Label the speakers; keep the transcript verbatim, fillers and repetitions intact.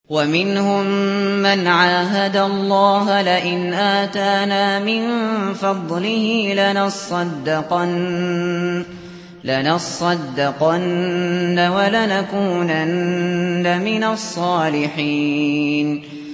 Speaker 1: وَمِنْهُم مَّنْ عَاهَدَ اللَّهَ لَئِنْ آتَانَا مِن فَضْلِهِ لَنَصَّدَّقَنَّ وَلَنَكُونَنَّ مِنَ الصَّالِحِينَ